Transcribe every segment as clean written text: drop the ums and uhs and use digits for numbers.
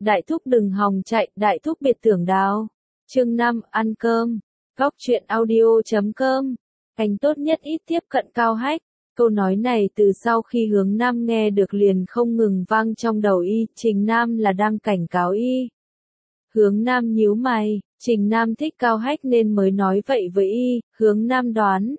Đại thúc đừng hòng chạy, đại thúc biệt tưởng đào. Chương 5, ăn cơm. Góc truyện audio.com. Anh tốt nhất ít tiếp cận Cao Hách. Câu nói này từ sau khi Hướng Nam nghe được liền không ngừng vang trong đầu y, Trình Nam là đang cảnh cáo y. Hướng Nam nhíu mày, Trình Nam thích Cao Hách nên mới nói vậy với y, Hướng Nam đoán.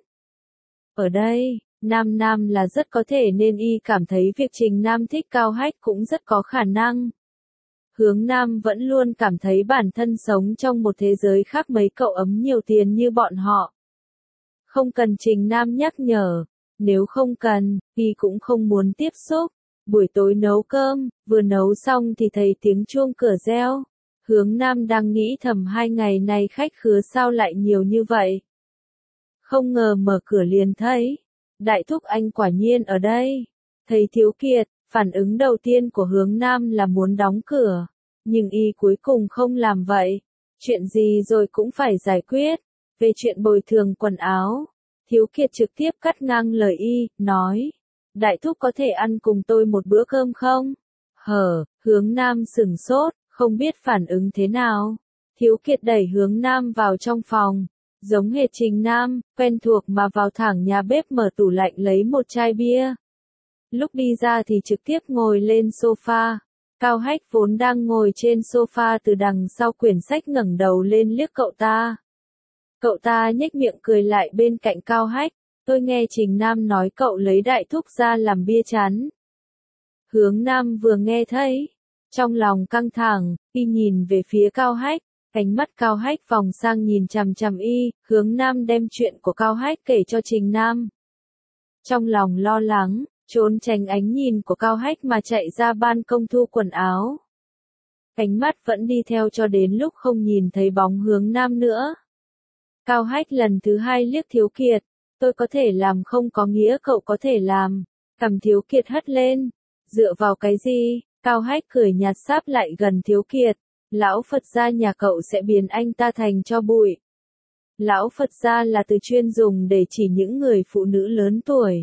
Ở đây, Nam là rất có thể nên y cảm thấy việc Trình Nam thích Cao Hách cũng rất có khả năng. Hướng Nam vẫn luôn cảm thấy bản thân sống trong một thế giới khác mấy cậu ấm nhiều tiền như bọn họ. Không cần Trình Nam nhắc nhở, nếu không cần, y cũng không muốn tiếp xúc. Buổi tối nấu cơm, vừa nấu xong thì thấy tiếng chuông cửa reo. Hướng Nam đang nghĩ thầm 2 ngày này khách khứa sao lại nhiều như vậy. Không ngờ mở cửa liền thấy. Đại thúc anh quả nhiên ở đây. Thấy Thiếu Kiệt, phản ứng đầu tiên của Hướng Nam là muốn đóng cửa. Nhưng y cuối cùng không làm vậy. Chuyện gì rồi cũng phải giải quyết. Về chuyện bồi thường quần áo, Thiếu Kiệt trực tiếp cắt ngang lời y, nói. Đại thúc có thể ăn cùng tôi một bữa cơm không? Hướng Nam sửng sốt, không biết phản ứng thế nào. Thiếu Kiệt đẩy Hướng Nam vào trong phòng. Giống hệt Trình Nam, quen thuộc mà vào thẳng nhà bếp mở tủ lạnh lấy một chai bia. Lúc đi ra thì trực tiếp ngồi lên sofa. Cao Hách vốn đang ngồi trên sofa từ đằng sau quyển sách ngẩng đầu lên liếc cậu ta. Cậu ta nhếch miệng cười lại bên cạnh Cao Hách. Tôi nghe Trình Nam nói cậu lấy đại thúc ra làm bia chắn. Hướng Nam vừa nghe thấy, trong lòng căng thẳng, y nhìn về phía Cao Hách. Ánh mắt Cao Hách vòng sang nhìn chằm chằm y, Hướng Nam đem chuyện của Cao Hách kể cho Trình Nam. Trong lòng lo lắng, trốn tránh ánh nhìn của Cao Hách mà chạy ra ban công thu quần áo. Ánh mắt vẫn đi theo cho đến lúc không nhìn thấy bóng Hướng Nam nữa. Cao Hách lần thứ 2 liếc Thiếu Kiệt, tôi có thể làm không có nghĩa cậu có thể làm. Cầm Thiếu Kiệt hất lên, dựa vào cái gì? Cao Hách cười nhạt sáp lại gần Thiếu Kiệt. Lão Phật gia nhà cậu sẽ biến anh ta thành tro bụi. Lão Phật gia là từ chuyên dùng để chỉ những người phụ nữ lớn tuổi.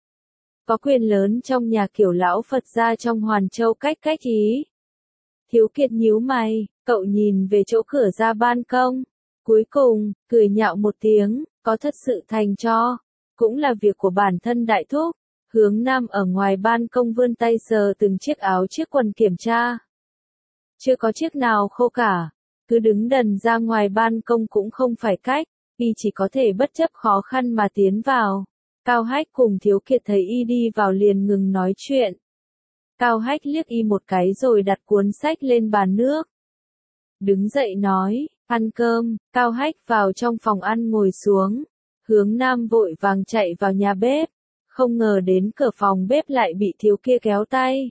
Có quyền lớn trong nhà kiểu Lão Phật gia trong Hoàn Châu cách ý. Thiếu Kiệt nhíu mày, cậu nhìn về chỗ cửa ra ban công. Cuối cùng, cười nhạo một tiếng, có thật sự thành tro. Cũng là việc của bản thân đại thúc. Hướng Nam ở ngoài ban công vươn tay sờ từng chiếc áo chiếc quần kiểm tra. Chưa có chiếc nào khô cả. Cứ đứng đần ra ngoài ban công cũng không phải cách. Y chỉ có thể bất chấp khó khăn mà tiến vào. Cao Hách cùng Thiếu Kiệt thấy y đi vào liền ngừng nói chuyện. Cao Hách liếc y một cái rồi đặt cuốn sách lên bàn nước. Đứng dậy nói, ăn cơm. Cao Hách vào trong phòng ăn ngồi xuống. Hướng Nam vội vàng chạy vào nhà bếp. Không ngờ đến cửa phòng bếp lại bị Thiếu Kiệt kéo tay.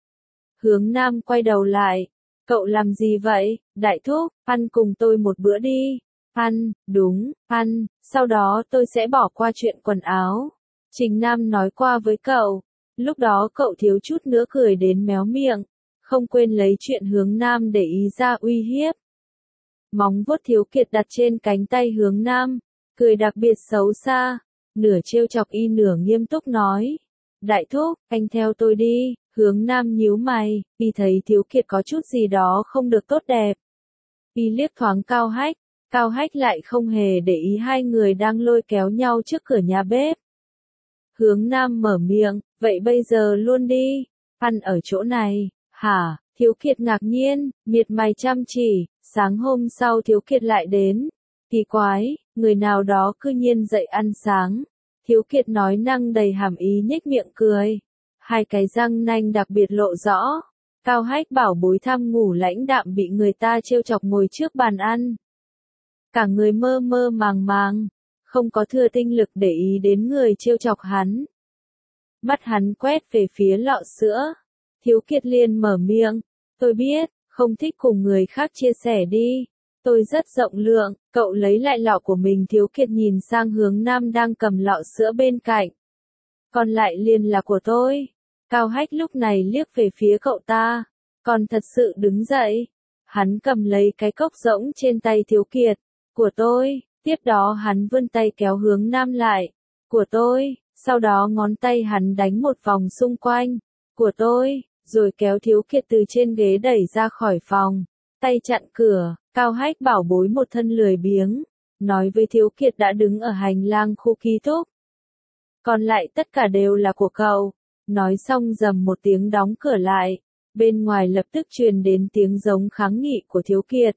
Hướng Nam quay đầu lại. Cậu làm gì vậy, đại thúc, ăn cùng tôi một bữa đi. Ăn, đúng, ăn, sau đó tôi sẽ bỏ qua chuyện quần áo. Trình Nam nói qua với cậu. Lúc đó cậu thiếu chút nữa cười đến méo miệng. Không quên lấy chuyện Hướng Nam để ý ra uy hiếp. Móng vuốt Thiếu Kiệt đặt trên cánh tay Hướng Nam. Cười đặc biệt xấu xa. Nửa trêu chọc y nửa nghiêm túc nói. Đại thúc, anh theo tôi đi. Hướng Nam nhíu mày, y thấy Thiếu Kiệt có chút gì đó không được tốt đẹp. Y liếc thoáng Cao Hách. Cao Hách lại không hề để ý hai người đang lôi kéo nhau trước cửa nhà bếp. Hướng Nam mở miệng, vậy bây giờ luôn đi. Ăn ở chỗ này, hả? Thiếu Kiệt ngạc nhiên, miệt mày chăm chỉ. Sáng hôm sau Thiếu Kiệt lại đến. Kỳ quái, người nào đó cư nhiên dậy ăn sáng. Thiếu Kiệt nói năng đầy hàm ý nhếch miệng cười. Hai cái răng nanh đặc biệt lộ rõ. Cao Hách bảo bối tham ngủ lãnh đạm bị người ta trêu chọc ngồi trước bàn ăn. Cả người mơ mơ màng, không có thừa tinh lực để ý đến người trêu chọc hắn. Mắt hắn quét về phía lọ sữa. Thiếu Kiệt liền mở miệng, tôi biết, không thích cùng người khác chia sẻ đi. Tôi rất rộng lượng, cậu lấy lại lọ của mình. Thiếu Kiệt nhìn sang Hướng Nam đang cầm lọ sữa bên cạnh. Còn lại liền là của tôi. Cao Hách lúc này liếc về phía cậu ta, còn thật sự đứng dậy. Hắn cầm lấy cái cốc rỗng trên tay Thiếu Kiệt. Của tôi, tiếp đó hắn vươn tay kéo Hướng Nam lại. Của tôi, sau đó ngón tay hắn đánh một vòng xung quanh. Của tôi, rồi kéo Thiếu Kiệt từ trên ghế đẩy ra khỏi phòng, tay chặn cửa. Cao Hách bảo bối một thân lười biếng, nói với Thiếu Kiệt đã đứng ở hành lang khu ký túc. Còn lại tất cả đều là của cậu. Nói xong rầm một tiếng đóng cửa lại, bên ngoài lập tức truyền đến tiếng giống kháng nghị của Thiếu Kiệt.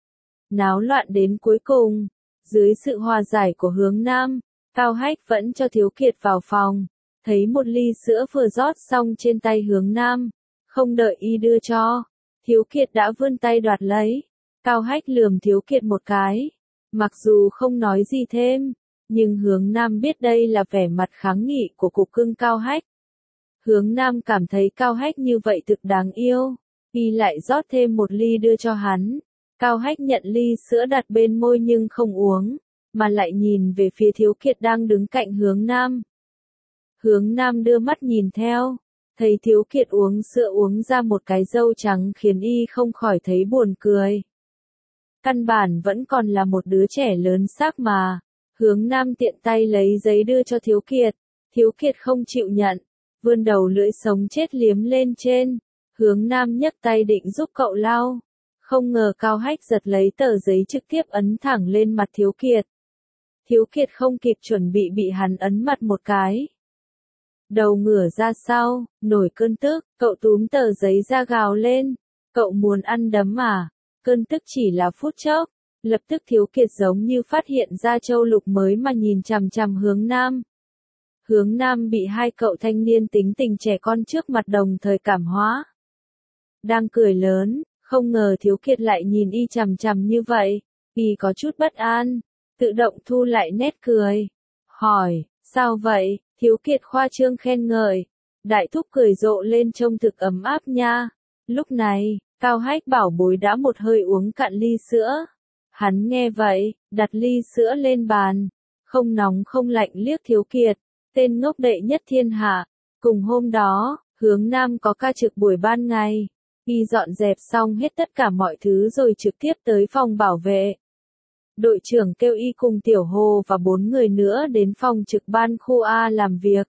Náo loạn đến cuối cùng, dưới sự hòa giải của Hướng Nam, Cao Hách vẫn cho Thiếu Kiệt vào phòng, thấy một ly sữa vừa rót xong trên tay Hướng Nam, không đợi y đưa cho, Thiếu Kiệt đã vươn tay đoạt lấy. Cao Hách lườm Thiếu Kiệt một cái, mặc dù không nói gì thêm, nhưng Hướng Nam biết đây là vẻ mặt kháng nghị của cục cưng Cao Hách. Hướng Nam cảm thấy Cao Hách như vậy thực đáng yêu, y lại rót thêm một ly đưa cho hắn. Cao Hách nhận ly sữa đặt bên môi nhưng không uống, mà lại nhìn về phía Thiếu Kiệt đang đứng cạnh Hướng Nam. Hướng Nam đưa mắt nhìn theo, thấy Thiếu Kiệt uống sữa uống ra một cái râu trắng khiến y không khỏi thấy buồn cười. Căn bản vẫn còn là một đứa trẻ lớn xác mà. Hướng Nam tiện tay lấy giấy đưa cho Thiếu Kiệt. Thiếu Kiệt không chịu nhận, vươn đầu lưỡi sống chết liếm lên trên. Hướng Nam nhấc tay định giúp cậu lau. Không ngờ Cao Hách giật lấy tờ giấy trực tiếp ấn thẳng lên mặt Thiếu Kiệt. Thiếu Kiệt không kịp chuẩn bị hắn ấn mặt một cái. Đầu ngửa ra sau, nổi cơn tức, cậu túm tờ giấy ra gào lên. Cậu muốn ăn đấm à? Cơn tức chỉ là phút chốc. Lập tức Thiếu Kiệt giống như phát hiện ra châu lục mới mà nhìn chằm chằm Hướng Nam. Hướng Nam bị hai cậu thanh niên tính tình trẻ con trước mặt đồng thời cảm hóa. Đang cười lớn, không ngờ Thiếu Kiệt lại nhìn y chằm chằm như vậy, y có chút bất an, tự động thu lại nét cười. Hỏi, sao vậy? Thiếu Kiệt khoa trương khen ngợi. Đại thúc cười rộ lên trông thực ấm áp nha. Lúc này, Cao Hách bảo bối đã một hơi uống cạn ly sữa. Hắn nghe vậy, đặt ly sữa lên bàn, không nóng không lạnh liếc Thiếu Kiệt, tên ngốc đệ nhất thiên hạ. Cùng hôm đó, Hướng Nam có ca trực buổi ban ngày, y dọn dẹp xong hết tất cả mọi thứ rồi trực tiếp tới phòng bảo vệ. Đội trưởng kêu y cùng Tiểu Hồ và 4 người nữa đến phòng trực ban khu A làm việc.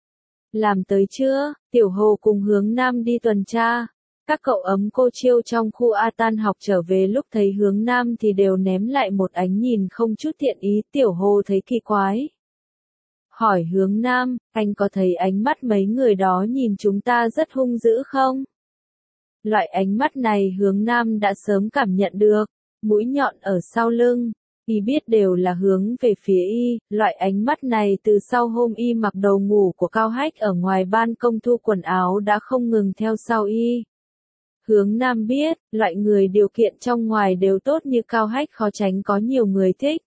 Làm tới trưa, Tiểu Hồ cùng Hướng Nam đi tuần tra. Các cậu ấm cô chiêu trong khu A tan học trở về lúc thấy Hướng Nam thì đều ném lại một ánh nhìn không chút thiện ý. Tiểu Hồ thấy kỳ quái. Hỏi Hướng Nam, anh có thấy ánh mắt mấy người đó nhìn chúng ta rất hung dữ không? Loại ánh mắt này Hướng Nam đã sớm cảm nhận được, mũi nhọn ở sau lưng. Y biết đều là hướng về phía y, loại ánh mắt này từ sau hôm y mặc đồ ngủ của Cao Hách ở ngoài ban công thu quần áo đã không ngừng theo sau y. Hướng Nam biết, loại người điều kiện trong ngoài đều tốt như Cao Hách khó tránh có nhiều người thích.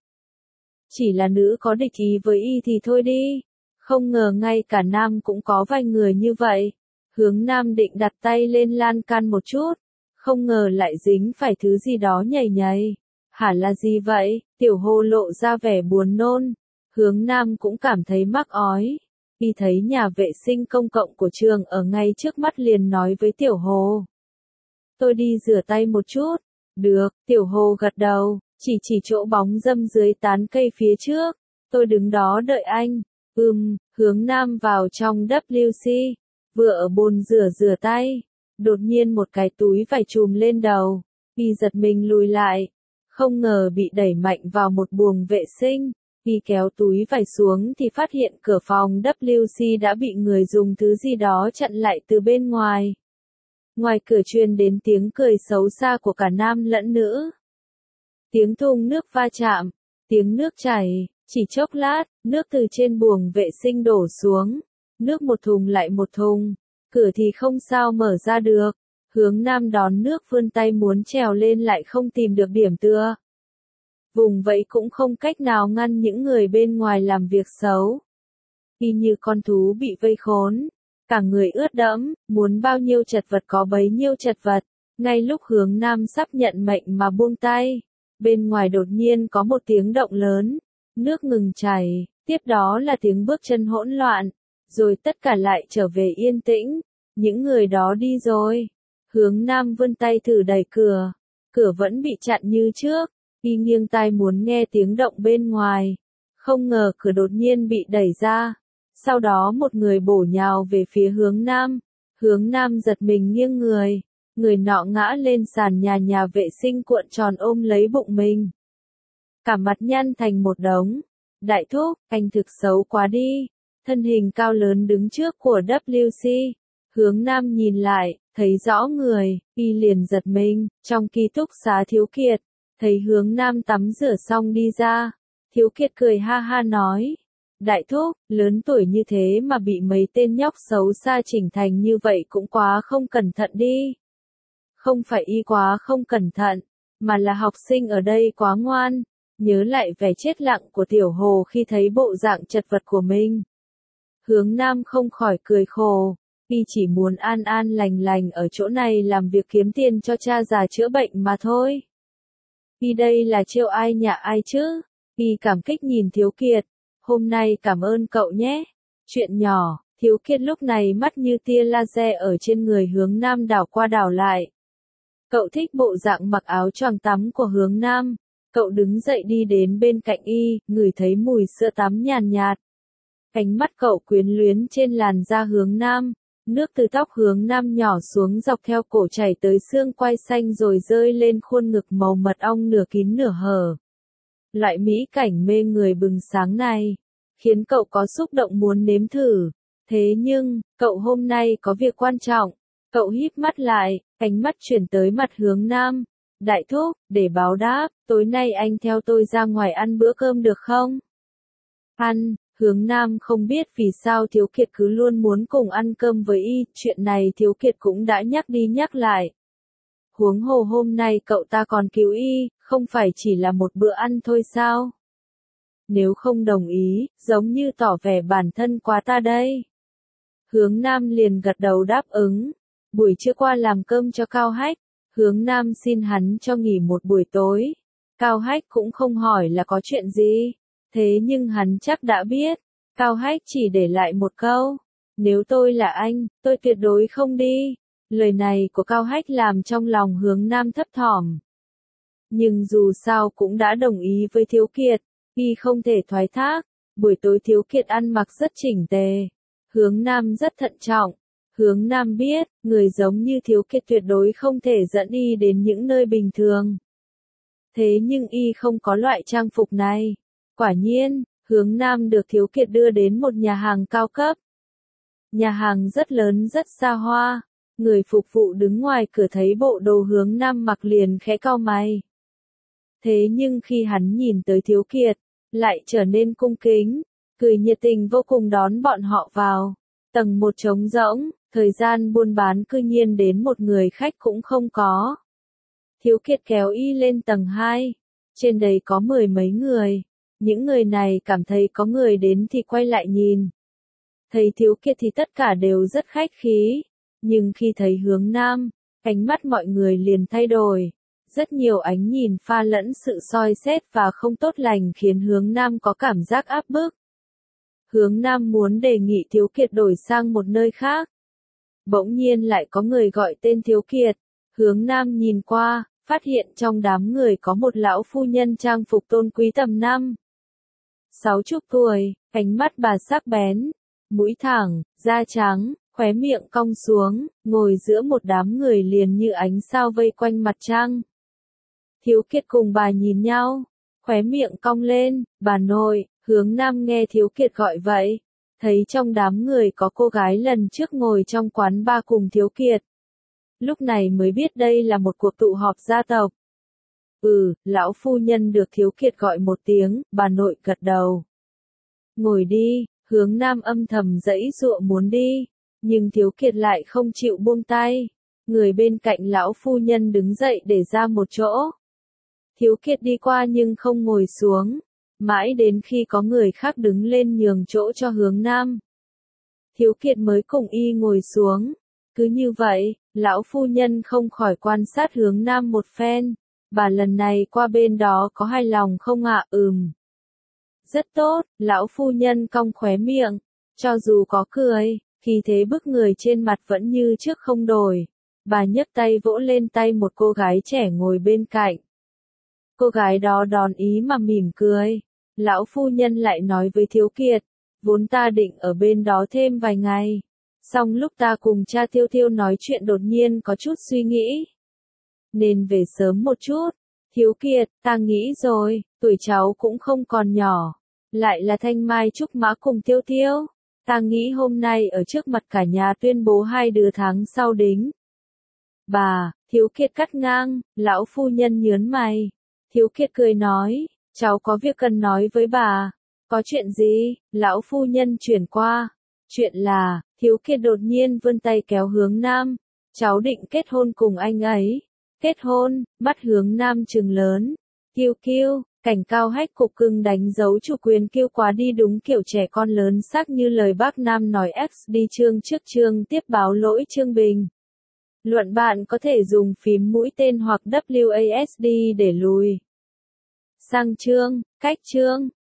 Chỉ là nữ có địch ý với y thì thôi đi. Không ngờ ngay cả nam cũng có vài người như vậy. Hướng Nam định đặt tay lên lan can một chút. Không ngờ lại dính phải thứ gì đó nhầy nhầy. Hả là gì vậy? Tiểu Hồ lộ ra vẻ buồn nôn. Hướng Nam cũng cảm thấy mắc ói. Y thấy nhà vệ sinh công cộng của trường ở ngay trước mắt liền nói với Tiểu Hồ. Tôi đi rửa tay một chút. Được, Tiểu Hồ gật đầu, chỉ chỗ bóng râm dưới tán cây phía trước. Tôi đứng đó đợi anh. Hướng Nam vào trong WC. Vừa ở bồn rửa tay. Đột nhiên một cái túi vải trùm lên đầu. Y giật mình lùi lại. Không ngờ bị đẩy mạnh vào một buồng vệ sinh. Y kéo túi vải xuống thì phát hiện cửa phòng WC đã bị người dùng thứ gì đó chặn lại từ bên ngoài. Ngoài cửa truyền đến tiếng cười xấu xa của cả nam lẫn nữ. Tiếng thùng nước va chạm, tiếng nước chảy, chỉ chốc lát, nước từ trên buồng vệ sinh đổ xuống. Nước một thùng lại một thùng, cửa thì không sao mở ra được. Hướng Nam đón nước vươn tay muốn trèo lên lại không tìm được điểm tựa. Vùng vẫy cũng không cách nào ngăn những người bên ngoài làm việc xấu. Y như con thú bị vây khốn. Cả người ướt đẫm, muốn bao nhiêu chật vật có bấy nhiêu chật vật. Ngay lúc Hướng Nam sắp nhận mệnh mà buông tay, bên ngoài đột nhiên có một tiếng động lớn, nước ngừng chảy, tiếp đó là tiếng bước chân hỗn loạn, rồi tất cả lại trở về yên tĩnh, những người đó đi rồi. Hướng Nam vươn tay thử đẩy cửa, cửa vẫn bị chặn như trước, y nghiêng tai muốn nghe tiếng động bên ngoài, không ngờ cửa đột nhiên bị đẩy ra. Sau đó một người bổ nhào về phía Hướng Nam. Hướng Nam giật mình nghiêng người. Người nọ ngã lên sàn nhà vệ sinh cuộn tròn ôm lấy bụng mình. Cả mặt nhăn thành một đống. Đại thúc, anh thực xấu quá đi. Thân hình cao lớn đứng trước của WC. Hướng Nam nhìn lại, thấy rõ người, y liền giật mình. Trong ký túc xá Thiếu Kiệt, thấy Hướng Nam tắm rửa xong đi ra. Thiếu Kiệt cười ha ha nói. Đại thúc, lớn tuổi như thế mà bị mấy tên nhóc xấu xa chỉnh thành như vậy cũng quá không cẩn thận đi. Không phải y quá không cẩn thận, mà là học sinh ở đây quá ngoan. Nhớ lại vẻ chết lặng của Tiểu Hồ khi thấy bộ dạng chật vật của mình. Hướng Nam không khỏi cười khổ. Y chỉ muốn an an lành lành ở chỗ này làm việc kiếm tiền cho cha già chữa bệnh mà thôi. Y đây là trêu ai nhạ ai chứ? Y cảm kích nhìn Thiếu Kiệt. Hôm nay cảm ơn cậu nhé. Chuyện nhỏ, Thiếu Kiệt lúc này mắt như tia laser ở trên người Hướng Nam đảo qua đảo lại. Cậu thích bộ dạng mặc áo choàng tắm của Hướng Nam. Cậu đứng dậy đi đến bên cạnh y, ngửi thấy mùi sữa tắm nhàn nhạt. Ánh mắt cậu quyến luyến trên làn da Hướng Nam. Nước từ tóc Hướng Nam nhỏ xuống dọc theo cổ chảy tới xương quai xanh rồi rơi lên khuôn ngực màu mật ong nửa kín nửa hở. Loại mỹ cảnh mê người bừng sáng này, khiến cậu có xúc động muốn nếm thử. Thế nhưng, cậu hôm nay có việc quan trọng. Cậu híp mắt lại, ánh mắt chuyển tới mặt Hướng Nam. Đại thúc, để báo đáp, tối nay anh theo tôi ra ngoài ăn bữa cơm được không? Ăn. Hướng Nam không biết vì sao Thiếu Kiệt cứ luôn muốn cùng ăn cơm với y, chuyện này Thiếu Kiệt cũng đã nhắc đi nhắc lại. Huống hồ hôm nay cậu ta còn cứu y, không phải chỉ là một bữa ăn thôi sao? Nếu không đồng ý, giống như tỏ vẻ bản thân quá ta đây. Hướng Nam liền gật đầu đáp ứng. Buổi trưa qua làm cơm cho Cao Hách, Hướng Nam xin hắn cho nghỉ một buổi tối. Cao Hách cũng không hỏi là có chuyện gì. Thế nhưng hắn chắc đã biết. Cao Hách chỉ để lại một câu. Nếu tôi là anh, tôi tuyệt đối không đi. Lời này của Cao Hách làm trong lòng Hướng Nam thấp thỏm. Nhưng dù sao cũng đã đồng ý với Thiếu Kiệt, y không thể thoái thác. Buổi tối Thiếu Kiệt ăn mặc rất chỉnh tề. Hướng Nam rất thận trọng. Hướng Nam biết, người giống như Thiếu Kiệt tuyệt đối không thể dẫn y đến những nơi bình thường. Thế nhưng y không có loại trang phục này. Quả nhiên, Hướng Nam được Thiếu Kiệt đưa đến một nhà hàng cao cấp. Nhà hàng rất lớn rất xa hoa. Người phục vụ đứng ngoài cửa thấy bộ đồ Hướng Nam mặc liền khẽ cau mày. Thế nhưng khi hắn nhìn tới Thiếu Kiệt, lại trở nên cung kính, cười nhiệt tình vô cùng đón bọn họ vào. Tầng 1 trống rỗng, thời gian buôn bán cư nhiên đến một người khách cũng không có. Thiếu Kiệt kéo y lên tầng 2. Trên đây có 10 mấy người. Những người này cảm thấy có người đến thì quay lại nhìn. Thấy Thiếu Kiệt thì tất cả đều rất khách khí. Nhưng khi thấy Hướng Nam, ánh mắt mọi người liền thay đổi. Rất nhiều ánh nhìn pha lẫn sự soi xét và không tốt lành khiến Hướng Nam có cảm giác áp bức. Hướng Nam muốn đề nghị Thiếu Kiệt đổi sang một nơi khác. Bỗng nhiên lại có người gọi tên Thiếu Kiệt. Hướng Nam nhìn qua, phát hiện trong đám người có một lão phu nhân trang phục tôn quý tầm 60 tuổi, ánh mắt bà sắc bén, mũi thẳng, da trắng, khóe miệng cong xuống, ngồi giữa một đám người liền như ánh sao vây quanh mặt trăng. Thiếu Kiệt cùng bà nhìn nhau, khóe miệng cong lên, bà nội. Hướng Nam nghe Thiếu Kiệt gọi vậy, thấy trong đám người có cô gái lần trước ngồi trong quán bar cùng Thiếu Kiệt. Lúc này mới biết đây là một cuộc tụ họp gia tộc. Lão phu nhân được Thiếu Kiệt gọi một tiếng, bà nội gật đầu. Ngồi đi, Hướng Nam âm thầm giãy giụa muốn đi, nhưng Thiếu Kiệt lại không chịu buông tay. Người bên cạnh lão phu nhân đứng dậy để ra một chỗ. Thiếu Kiệt đi qua nhưng không ngồi xuống. Mãi đến khi có người khác đứng lên nhường chỗ cho Hướng Nam, Thiếu Kiệt mới cùng y ngồi xuống. Cứ như vậy, lão phu nhân không khỏi quan sát Hướng Nam một phen. Bà lần này qua bên đó có hài lòng không ạ? Rất tốt, lão phu nhân cong khóe miệng. Cho dù có cười, khí thế bức người trên mặt vẫn như trước không đổi. Bà nhấc tay vỗ lên tay một cô gái trẻ ngồi bên cạnh. Cô gái đó đón ý mà mỉm cười. Lão phu nhân lại nói với Thiếu Kiệt, vốn ta định ở bên đó thêm vài ngày. Xong lúc ta cùng cha Tiêu Tiêu nói chuyện đột nhiên có chút suy nghĩ. Nên về sớm một chút. Thiếu Kiệt, ta nghĩ rồi, tuổi cháu cũng không còn nhỏ. Lại là Thanh Mai Trúc Mã cùng Tiêu Tiêu. Ta nghĩ hôm nay ở trước mặt cả nhà tuyên bố hai đứa tháng sau đính. Bà, Thiếu Kiệt cắt ngang, lão phu nhân nhớn mày. Thiếu Kiệt cười nói, cháu có việc cần nói với bà. Có chuyện gì? Lão phu nhân chuyển qua. Chuyện là, Thiếu Kiệt đột nhiên vươn tay kéo Hướng Nam. Cháu định kết hôn cùng anh ấy. Kết hôn, mắt Hướng Nam trừng lớn. Kiêu kiêu, Cảnh Cao Hách cục cưng đánh dấu chủ quyền kiêu quá đi đúng kiểu trẻ con lớn xác như lời bác Nam nói X đi chương trước chương tiếp báo lỗi chương bình. Luận bạn có thể dùng phím mũi tên hoặc WASD để lùi sang chương, cách chương.